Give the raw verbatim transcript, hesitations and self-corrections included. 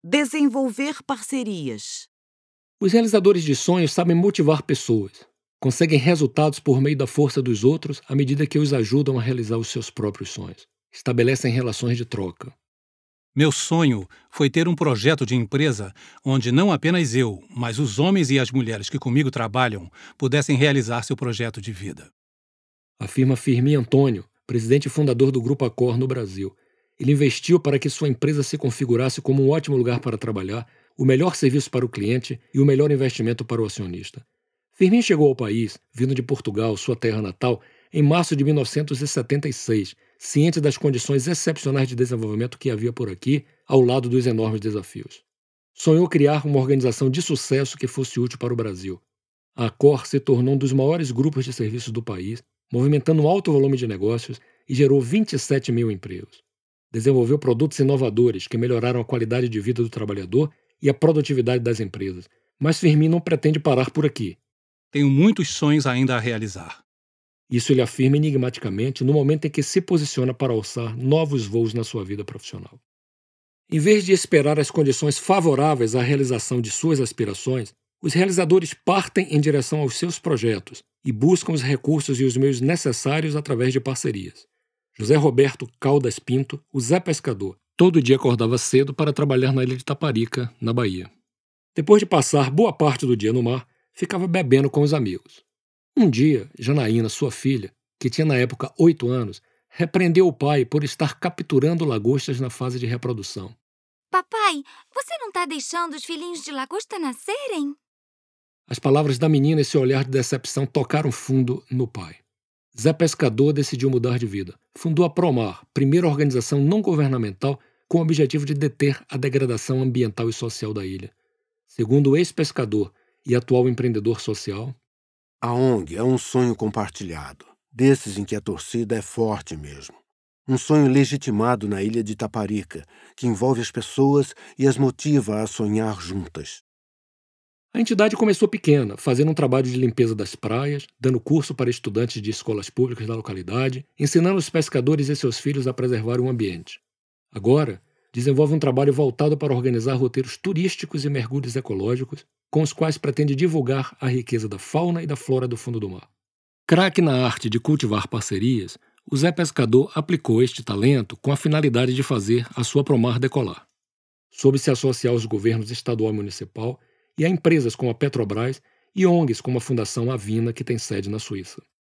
Desenvolver parcerias. Os realizadores de sonhos sabem motivar pessoas. Conseguem resultados por meio da força dos outros à medida que os ajudam a realizar os seus próprios sonhos. Estabelecem relações de troca. Meu sonho foi ter um projeto de empresa onde não apenas eu, mas os homens e as mulheres que comigo trabalham pudessem realizar seu projeto de vida. Afirma Firmin Antônio, presidente e fundador do Grupo Accor no Brasil. Ele investiu para que sua empresa se configurasse como um ótimo lugar para trabalhar, o melhor serviço para o cliente e o melhor investimento para o acionista. Firmin chegou ao país, vindo de Portugal, sua terra natal, em março de mil novecentos e setenta e seis, ciente das condições excepcionais de desenvolvimento que havia por aqui, ao lado dos enormes desafios. Sonhou criar uma organização de sucesso que fosse útil para o Brasil. A Accor se tornou um dos maiores grupos de serviços do país, movimentando um alto volume de negócios e gerou vinte e sete mil empregos. Desenvolveu produtos inovadores que melhoraram a qualidade de vida do trabalhador e a produtividade das empresas. Mas Firmin não pretende parar por aqui. Tenho muitos sonhos ainda a realizar. Isso ele afirma enigmaticamente no momento em que se posiciona para alçar novos voos na sua vida profissional. Em vez de esperar as condições favoráveis à realização de suas aspirações, os realizadores partem em direção aos seus projetos e buscam os recursos e os meios necessários através de parcerias. José Roberto Caldas Pinto, o Zé Pescador, todo dia acordava cedo para trabalhar na ilha de Taparica, na Bahia. Depois de passar boa parte do dia no mar, ficava bebendo com os amigos. Um dia, Janaína, sua filha, que tinha na época oito anos, repreendeu o pai por estar capturando lagostas na fase de reprodução. Papai, você não está deixando os filhinhos de lagosta nascerem? As palavras da menina e seu olhar de decepção tocaram fundo no pai. Zé Pescador decidiu mudar de vida. Fundou a Promar, primeira organização não governamental com o objetivo de deter a degradação ambiental e social da ilha. Segundo o ex-pescador e atual empreendedor social, a ONG é um sonho compartilhado, desses em que a torcida é forte mesmo. Um sonho legitimado na ilha de Taparica, que envolve as pessoas e as motiva a sonhar juntas. A entidade começou pequena, fazendo um trabalho de limpeza das praias, dando curso para estudantes de escolas públicas da localidade, ensinando os pescadores e seus filhos a preservar o ambiente. Agora, desenvolve um trabalho voltado para organizar roteiros turísticos e mergulhos ecológicos, com os quais pretende divulgar a riqueza da fauna e da flora do fundo do mar. Craque na arte de cultivar parcerias, o Zé Pescador aplicou este talento com a finalidade de fazer a sua Promar decolar. Soube se associar aos governos estadual e municipal e a empresas como a Petrobras e ONGs como a Fundação Avina, que tem sede na Suíça.